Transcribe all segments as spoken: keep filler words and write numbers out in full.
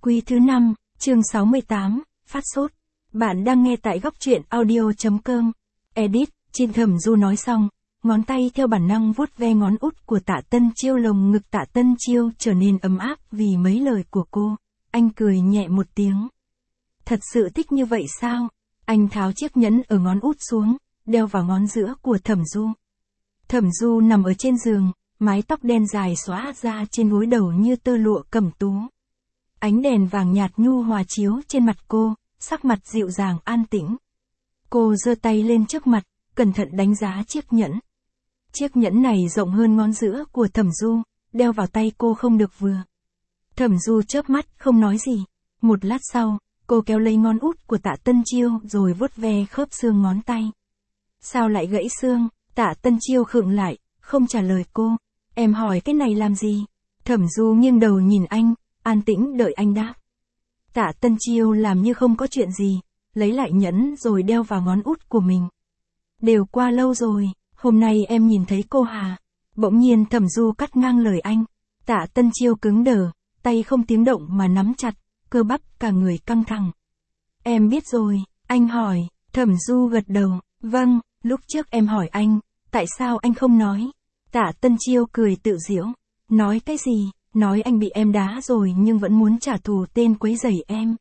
Quý thứ năm, chương sáu mươi tám, phát sốt. Bạn đang nghe tại góc truyện audio.com. Edit, Chin Thẩm Du nói xong, ngón tay theo bản năng vuốt ve ngón út của Tạ Tân Chiêu, lồng ngực Tạ Tân Chiêu trở nên ấm áp vì mấy lời của cô. Anh cười nhẹ một tiếng. Thật sự thích như vậy sao? Anh tháo chiếc nhẫn ở ngón út xuống, đeo vào ngón giữa của Thẩm Du. Thẩm Du nằm ở trên giường, mái tóc đen dài xõa ra trên gối đầu như tơ lụa cẩm tú. Ánh đèn vàng nhạt nhu hòa chiếu trên mặt cô, sắc mặt dịu dàng an tĩnh. Cô giơ tay lên trước mặt, cẩn thận đánh giá chiếc nhẫn. Chiếc nhẫn này rộng hơn ngón giữa của Thẩm Du, đeo vào tay cô không được vừa. Thẩm Du chớp mắt không nói gì. Một lát sau, cô kéo lấy ngón út của Tạ Tân Chiêu rồi vuốt ve khớp xương ngón tay. Sao lại gãy xương? Tạ Tân Chiêu khựng lại, không trả lời cô. Em hỏi cái này làm gì? Thẩm Du nghiêng đầu nhìn anh, an tĩnh đợi anh đáp. Tạ Tân Chiêu làm như không có chuyện gì, lấy lại nhẫn rồi đeo vào ngón út của mình. Đều qua lâu rồi, hôm nay em nhìn thấy cô Hà. Bỗng nhiên Thẩm Du cắt ngang lời anh. Tạ Tân Chiêu cứng đờ, tay không tiếng động mà nắm chặt, cơ bắp cả người căng thẳng. Em biết rồi, anh hỏi. Thẩm Du gật đầu, vâng, lúc trước em hỏi anh, tại sao anh không nói? Tạ Tân Chiêu cười tự giễu. Nói cái gì? Nói anh bị em đá rồi nhưng vẫn muốn trả thù tên quấy rầy em.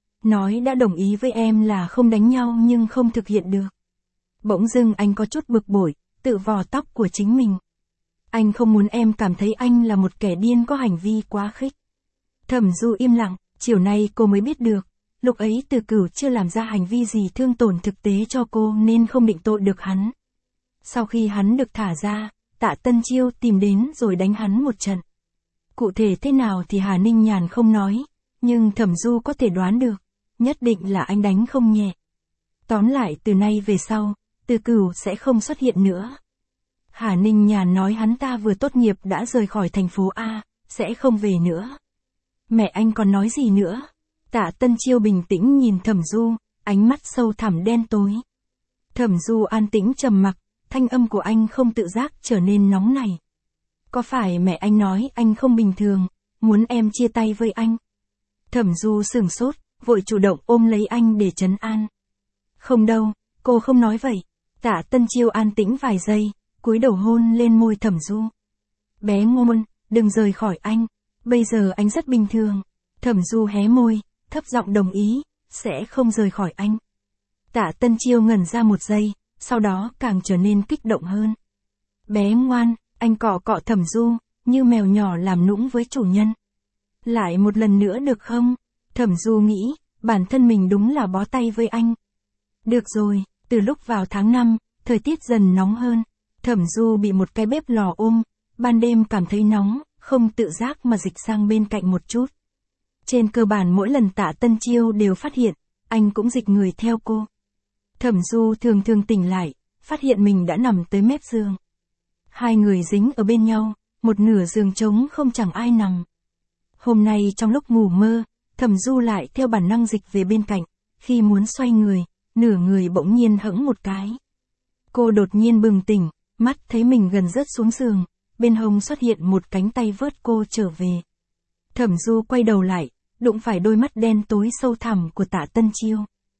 Nói đã đồng ý với em là không đánh nhau nhưng không thực hiện được. Bỗng dưng anh có chút bực bội, tự vò tóc của chính mình. Anh không muốn em cảm thấy anh là một kẻ điên có hành vi quá khích. Thẩm Du im lặng, chiều nay cô mới biết được. Lúc ấy Từ Cửu chưa làm ra hành vi gì thương tổn thực tế cho cô nên không định tội được hắn. Sau khi hắn được thả ra, Tạ Tân Chiêu tìm đến rồi đánh hắn một trận. Cụ thể thế nào thì Hà Ninh Nhàn không nói, nhưng Thẩm Du có thể đoán được, nhất định là anh đánh không nhẹ. Tóm lại từ nay về sau, Từ Cửu sẽ không xuất hiện nữa. Hà Ninh Nhàn nói hắn ta vừa tốt nghiệp đã rời khỏi thành phố A, sẽ không về nữa. Mẹ anh còn nói gì nữa? Tạ Tân Chiêu bình tĩnh nhìn Thẩm Du, ánh mắt sâu thẳm đen tối. Thẩm Du an tĩnh trầm mặc, thanh âm của anh không tự giác trở nên nóng nảy. Có phải mẹ anh nói anh không bình thường, muốn em chia tay với anh? Thẩm Du sửng sốt, vội chủ động ôm lấy anh để trấn an. Không đâu, cô không nói vậy. Tạ Tân Chiêu an tĩnh vài giây, cúi đầu hôn lên môi Thẩm Du. Bé ngoan, đừng rời khỏi anh, bây giờ anh rất bình thường. Thẩm Du hé môi, thấp giọng đồng ý, sẽ không rời khỏi anh. Tạ Tân Chiêu ngẩn ra một giây, sau đó càng trở nên kích động hơn. Bé ngoan, anh cọ cọ Thẩm Du, như mèo nhỏ làm nũng với chủ nhân. Lại một lần nữa được không? Thẩm Du nghĩ, bản thân mình đúng là bó tay với anh. Được rồi, từ lúc vào tháng năm, thời tiết dần nóng hơn. Thẩm Du bị một cái bếp lò ôm, ban đêm cảm thấy nóng, không tự giác mà dịch sang bên cạnh một chút. Trên cơ bản mỗi lần Tạ Tân Chiêu đều phát hiện, anh cũng dịch người theo cô. Thẩm Du thường thường tỉnh lại, phát hiện mình đã nằm tới mép giường. Hai người dính ở bên nhau, một nửa giường trống không chẳng ai nằm. Hôm nay trong lúc ngủ mơ, Thẩm Du lại theo bản năng dịch về bên cạnh, khi muốn xoay người, nửa người bỗng nhiên hẫng một cái. Cô đột nhiên bừng tỉnh, mắt thấy mình gần rớt xuống giường, bên hông xuất hiện một cánh tay vớt cô trở về. Thẩm Du quay đầu lại, đụng phải đôi mắt đen tối sâu thẳm của Tạ Tân Chiêu.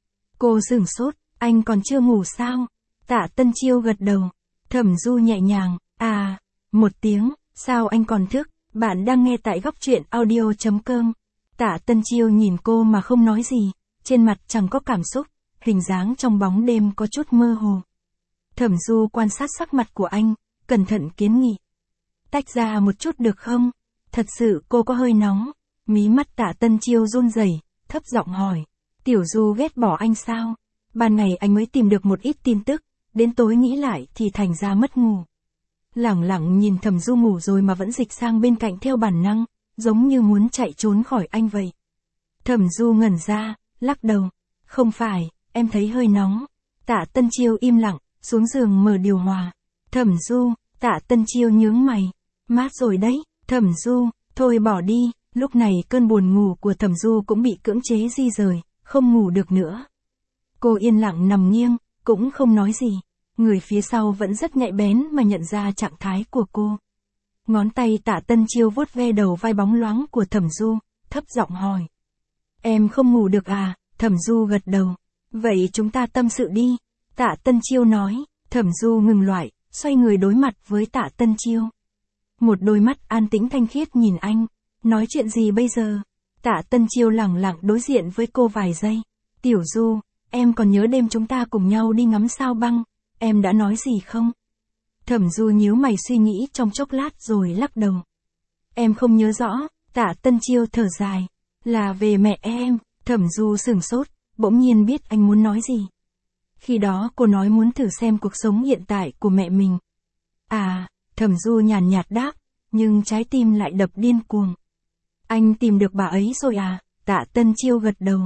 Cô sửng sốt, anh còn chưa ngủ sao? Tạ Tân Chiêu gật đầu. Thẩm Du nhẹ nhàng, à, một tiếng, sao anh còn thức? Bạn đang nghe tại góc truyện audio.com. Tạ Tân Chiêu nhìn cô mà không nói gì, trên mặt chẳng có cảm xúc, hình dáng trong bóng đêm có chút mơ hồ. Thẩm Du quan sát sắc mặt của anh, cẩn thận kiến nghị. Tách ra một chút được không? Thật sự cô có hơi nóng. Mí mắt Tạ Tân Chiêu run rẩy, thấp giọng hỏi. Tiểu Du ghét bỏ anh sao? Ban ngày anh mới tìm được một ít tin tức, đến tối nghĩ lại thì thành ra mất ngủ. Lẳng lặng nhìn Thẩm Du ngủ rồi mà vẫn dịch sang bên cạnh theo bản năng, giống như muốn chạy trốn khỏi anh vậy. Thẩm Du ngẩn ra, lắc đầu. Không phải, em thấy hơi nóng. Tạ Tân Chiêu im lặng, xuống giường mở điều hòa. Thẩm Du, Tạ Tân Chiêu nhướng mày. Mát rồi đấy. Thẩm Du, thôi bỏ đi. Lúc này cơn buồn ngủ của Thẩm Du cũng bị cưỡng chế di rời, không ngủ được nữa. Cô yên lặng nằm nghiêng, cũng không nói gì. Người phía sau vẫn rất nhạy bén mà nhận ra trạng thái của cô. Ngón tay Tạ Tân Chiêu vuốt ve đầu vai bóng loáng của Thẩm Du, thấp giọng hỏi. Em không ngủ được à? Thẩm Du gật đầu. Vậy chúng ta tâm sự đi. Tạ Tân Chiêu nói. Thẩm Du ngừng lại, xoay người đối mặt với Tạ Tân Chiêu. Một đôi mắt an tĩnh thanh khiết nhìn anh. Nói chuyện gì bây giờ? Tạ Tân Chiêu lẳng lặng đối diện với cô vài giây. Tiểu Du, em còn nhớ đêm chúng ta cùng nhau đi ngắm sao băng, em đã nói gì không? Thẩm Du nhíu mày suy nghĩ trong chốc lát rồi lắc đầu. Em không nhớ rõ. Tạ Tân Chiêu thở dài. Là về mẹ em. Thẩm Du sửng sốt, bỗng nhiên biết anh muốn nói gì. Khi đó cô nói muốn thử xem cuộc sống hiện tại của mẹ mình. À, Thẩm Du nhàn nhạt đáp, nhưng trái tim lại đập điên cuồng. Anh tìm được bà ấy rồi à? Tạ Tân Chiêu gật đầu.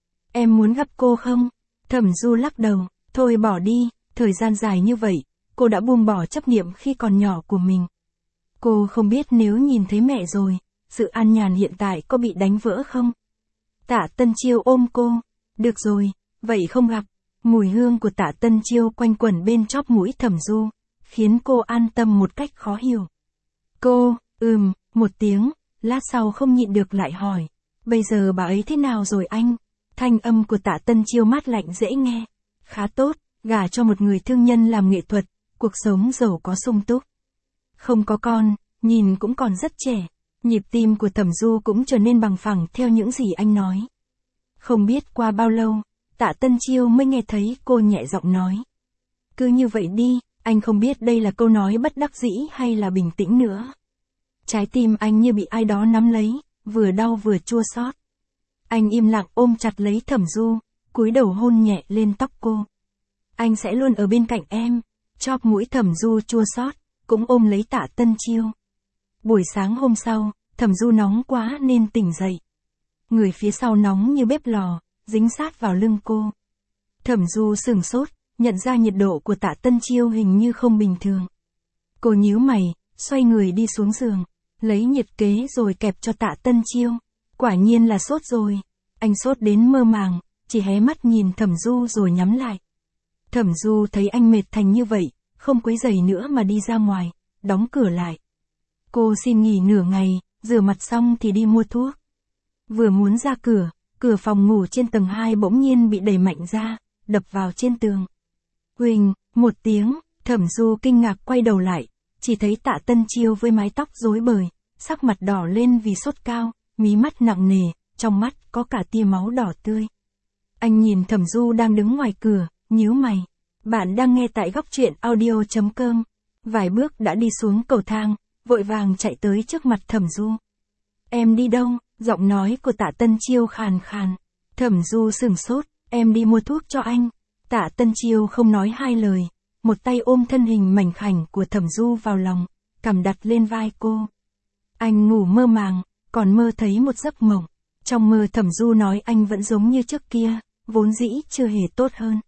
Em muốn gặp cô không? Thẩm Du lắc đầu, thôi bỏ đi, thời gian dài như vậy, cô đã buông bỏ chấp niệm khi còn nhỏ của mình. Cô không biết nếu nhìn thấy mẹ rồi, sự an nhàn hiện tại có bị đánh vỡ không? Tạ Tân Chiêu ôm cô. Được rồi, vậy không gặp. Mùi hương của Tạ Tân Chiêu quanh quẩn bên chóp mũi Thẩm Du, khiến cô an tâm một cách khó hiểu. Cô, ừm, một tiếng, lát sau không nhịn được lại hỏi. Bây giờ bà ấy thế nào rồi anh? Thanh âm của Tạ Tân Chiêu mát lạnh dễ nghe. Khá tốt, gả cho một người thương nhân làm nghệ thuật, cuộc sống giàu có sung túc. Không có con, nhìn cũng còn rất trẻ. Nhịp tim của Thẩm Du cũng trở nên bằng phẳng theo những gì anh nói. Không biết qua bao lâu, Tạ Tân Chiêu mới nghe thấy cô nhẹ giọng nói. Cứ như vậy đi, anh không biết đây là câu nói bất đắc dĩ hay là bình tĩnh nữa. Trái tim anh như bị ai đó nắm lấy, vừa đau vừa chua xót. Anh im lặng ôm chặt lấy Thẩm Du, cúi đầu hôn nhẹ lên tóc cô. Anh sẽ luôn ở bên cạnh em. Chóp mũi Thẩm Du chua xót, cũng ôm lấy Tạ Tân Chiêu. Buổi sáng hôm sau, Thẩm Du nóng quá nên tỉnh dậy. Người phía sau nóng như bếp lò, dính sát vào lưng cô. Thẩm Du sửng sốt, nhận ra nhiệt độ của Tạ Tân Chiêu hình như không bình thường. Cô nhíu mày, xoay người đi xuống giường, lấy nhiệt kế rồi kẹp cho Tạ Tân Chiêu. Quả nhiên là sốt rồi. Anh sốt đến mơ màng, chỉ hé mắt nhìn Thẩm Du rồi nhắm lại. Thẩm Du thấy anh mệt thành như vậy, không quấy rầy nữa mà đi ra ngoài, đóng cửa lại. Cô xin nghỉ nửa ngày, rửa mặt xong thì đi mua thuốc. Vừa muốn ra cửa, cửa phòng ngủ trên tầng hai bỗng nhiên bị đẩy mạnh ra, đập vào trên tường. Huỳnh, một tiếng, Thẩm Du kinh ngạc quay đầu lại, chỉ thấy Tạ Tân Chiêu với mái tóc rối bời, sắc mặt đỏ lên vì sốt cao, mí mắt nặng nề, trong mắt có cả tia máu đỏ tươi. Anh nhìn Thẩm Du đang đứng ngoài cửa, nhíu mày. Bạn đang nghe tại góc truyện audio chấm com. Vài bước đã đi xuống cầu thang, vội vàng chạy tới trước mặt Thẩm Du. Em đi đâu? Giọng nói của Tạ Tân Chiêu khàn khàn. Thẩm Du sửng sốt, em đi mua thuốc cho anh. Tạ Tân Chiêu không nói hai lời, một tay ôm thân hình mảnh khảnh của Thẩm Du vào lòng, cằm đặt lên vai cô. Anh ngủ mơ màng, còn mơ thấy một giấc mộng. Trong mơ Thẩm Du nói anh vẫn giống như trước kia, vốn dĩ chưa hề tốt hơn.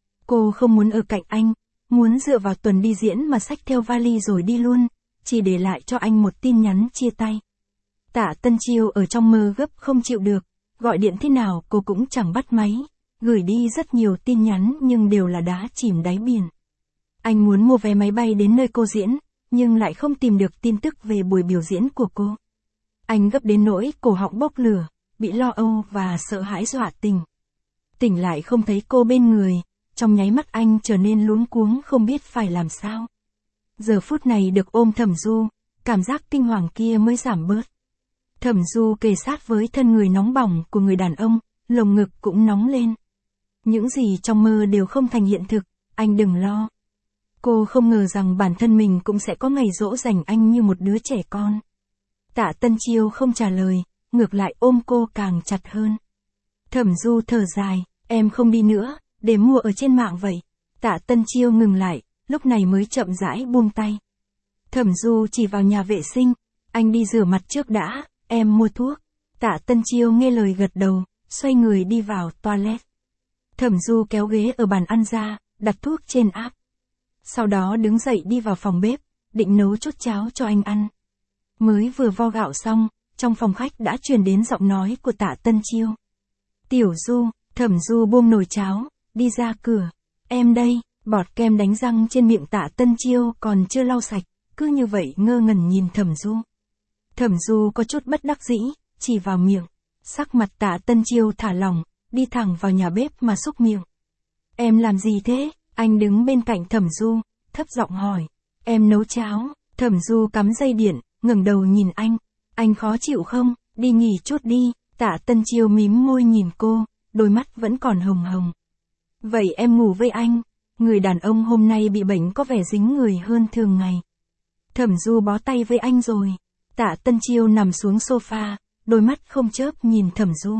Cô không muốn ở cạnh anh, muốn dựa vào tuần đi diễn mà xách theo vali rồi đi luôn, chỉ để lại cho anh một tin nhắn chia tay. Tạ Tân Chiêu ở trong mơ gấp không chịu được, gọi điện thế nào cô cũng chẳng bắt máy, gửi đi rất nhiều tin nhắn nhưng đều là đá chìm đáy biển. Anh muốn mua vé máy bay đến nơi cô diễn, nhưng lại không tìm được tin tức về buổi biểu diễn của cô. Anh gấp đến nỗi cổ họng bốc lửa, bị lo âu và sợ hãi dọa tỉnh. Tỉnh lại không thấy cô bên người, trong nháy mắt anh trở nên luống cuống không biết phải làm sao. Giờ phút này được ôm Thẩm Du, cảm giác kinh hoàng kia mới giảm bớt. Thẩm Du kề sát với thân người nóng bỏng của người đàn ông, lồng ngực cũng nóng lên. Những gì trong mơ đều không thành hiện thực, anh đừng lo. Cô không ngờ rằng bản thân mình cũng sẽ có ngày dỗ dành anh như một đứa trẻ con. Tạ Tân Chiêu không trả lời, ngược lại ôm cô càng chặt hơn. Thẩm Du thở dài, em không đi nữa, để mua ở trên mạng vậy. Tạ Tân Chiêu ngừng lại, lúc này mới chậm rãi buông tay. Thẩm Du chỉ vào nhà vệ sinh, anh đi rửa mặt trước đã, em mua thuốc. Tạ Tân Chiêu nghe lời gật đầu, xoay người đi vào toilet. Thẩm Du kéo ghế ở bàn ăn ra, đặt thuốc trên áp. Sau đó đứng dậy đi vào phòng bếp, định nấu chút cháo cho anh ăn. Mới vừa vo gạo xong, trong phòng khách đã truyền đến giọng nói của Tạ Tân Chiêu. Tiểu Du, Thẩm Du buông nồi cháo, đi ra cửa. Em đây, bọt kem đánh răng trên miệng Tạ Tân Chiêu còn chưa lau sạch, cứ như vậy ngơ ngẩn nhìn Thẩm Du. Thẩm Du có chút bất đắc dĩ, chỉ vào miệng. Sắc mặt Tạ Tân Chiêu thả lỏng, đi thẳng vào nhà bếp mà xúc miệng. Em làm gì thế? Anh đứng bên cạnh Thẩm Du, thấp giọng hỏi. Em nấu cháo. Thẩm Du cắm dây điện, ngẩng đầu nhìn anh. Anh khó chịu không? Đi nghỉ chút đi. Tạ Tân Chiêu mím môi nhìn cô, đôi mắt vẫn còn hồng hồng. Vậy em ngủ với anh. Người đàn ông hôm nay bị bệnh có vẻ dính người hơn thường ngày. Thẩm Du bó tay với anh rồi. Tạ Tân Chiêu nằm xuống sofa, đôi mắt không chớp nhìn Thẩm Du.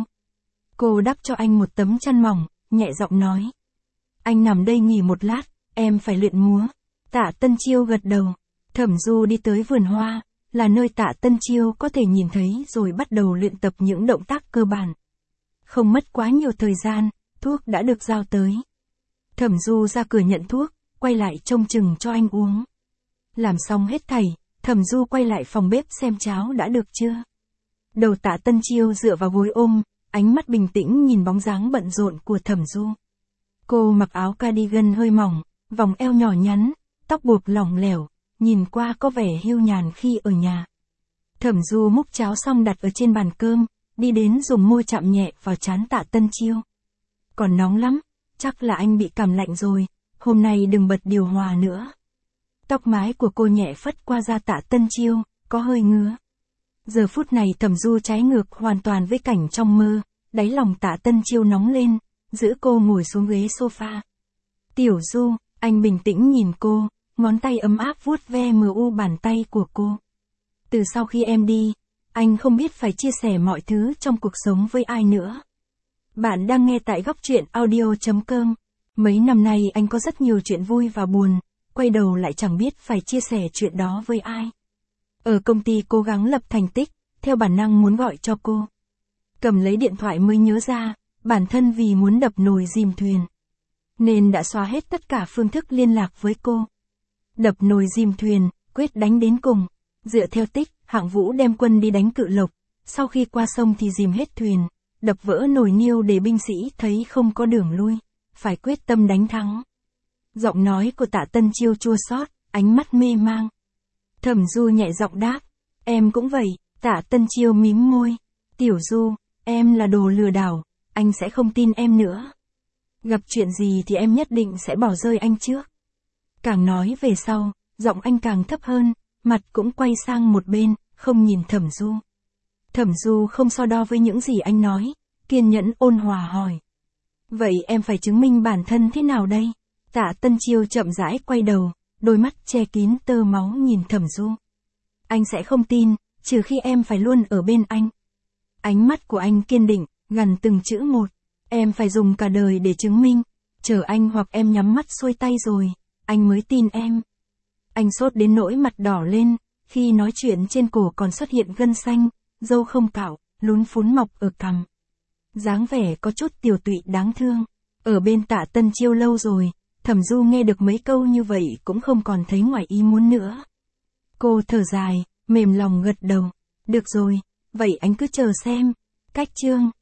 Cô đắp cho anh một tấm chăn mỏng, nhẹ giọng nói. Anh nằm đây nghỉ một lát, em phải luyện múa. Tạ Tân Chiêu gật đầu. Thẩm Du đi tới vườn hoa, là nơi Tạ Tân Chiêu có thể nhìn thấy rồi bắt đầu luyện tập những động tác cơ bản. Không mất quá nhiều thời gian, thuốc đã được giao tới. Thẩm Du ra cửa nhận thuốc, quay lại trông chừng cho anh uống. Làm xong hết thảy, Thẩm Du quay lại phòng bếp xem cháo đã được chưa. Đầu Tạ Tân Chiêu dựa vào gối ôm, ánh mắt bình tĩnh nhìn bóng dáng bận rộn của Thẩm Du. Cô mặc áo cardigan hơi mỏng, vòng eo nhỏ nhắn, tóc buộc lỏng lẻo, nhìn qua có vẻ hiu nhàn khi ở nhà. Thẩm Du múc cháo xong đặt ở trên bàn cơm, đi đến dùng môi chạm nhẹ vào trán Tạ Tân Chiêu. Còn nóng lắm, chắc là anh bị cảm lạnh rồi, hôm nay đừng bật điều hòa nữa. Tóc mái của cô nhẹ phất qua da Tạ Tân Chiêu, có hơi ngứa. Giờ phút này Thẩm Du trái ngược hoàn toàn với cảnh trong mơ, đáy lòng Tạ Tân Chiêu nóng lên, giữ cô ngồi xuống ghế sofa. Tiểu Du, anh bình tĩnh nhìn cô, ngón tay ấm áp vuốt ve mờ u bàn tay của cô. Từ sau khi em đi, anh không biết phải chia sẻ mọi thứ trong cuộc sống với ai nữa. Bạn đang nghe tại góc truyện audio chấm com. Mấy năm nay anh có rất nhiều chuyện vui và buồn, quay đầu lại chẳng biết phải chia sẻ chuyện đó với ai. Ở công ty cố gắng lập thành tích, theo bản năng muốn gọi cho cô. Cầm lấy điện thoại mới nhớ ra, bản thân vì muốn đập nồi dìm thuyền, nên đã xóa hết tất cả phương thức liên lạc với cô. Đập nồi dìm thuyền, quyết đánh đến cùng. Dựa theo tích, Hạng Vũ đem quân đi đánh Cự Lộc, sau khi qua sông thì dìm hết thuyền, đập vỡ nồi niêu để binh sĩ thấy không có đường lui, phải quyết tâm đánh thắng. Giọng nói của Tạ Tân Chiêu chua xót, ánh mắt mê mang. Thẩm Du nhẹ giọng đáp, em cũng vậy. Tạ Tân Chiêu mím môi. Tiểu Du, em là đồ lừa đảo, anh sẽ không tin em nữa. Gặp chuyện gì thì em nhất định sẽ bỏ rơi anh trước. Càng nói về sau, giọng anh càng thấp hơn, mặt cũng quay sang một bên, không nhìn Thẩm Du. Thẩm Du không so đo với những gì anh nói, kiên nhẫn ôn hòa hỏi. Vậy em phải chứng minh bản thân thế nào đây? Tạ Tân Chiêu chậm rãi quay đầu, đôi mắt che kín tơ máu nhìn Thẩm Du. Anh sẽ không tin, trừ khi em phải luôn ở bên anh. Ánh mắt của anh kiên định, gần từng chữ một. Em phải dùng cả đời để chứng minh, chờ anh hoặc em nhắm mắt xuôi tay rồi, anh mới tin em. Anh sốt đến nỗi mặt đỏ lên, khi nói chuyện trên cổ còn xuất hiện gân xanh, râu không cạo, lún phún mọc ở cằm. Dáng vẻ có chút tiều tụy đáng thương. Ở bên Tạ Tân Chiêu lâu rồi, Thẩm Du nghe được mấy câu như vậy cũng không còn thấy ngoài ý muốn nữa. Cô thở dài, mềm lòng gật đầu. Được rồi, vậy anh cứ chờ xem. Cách chương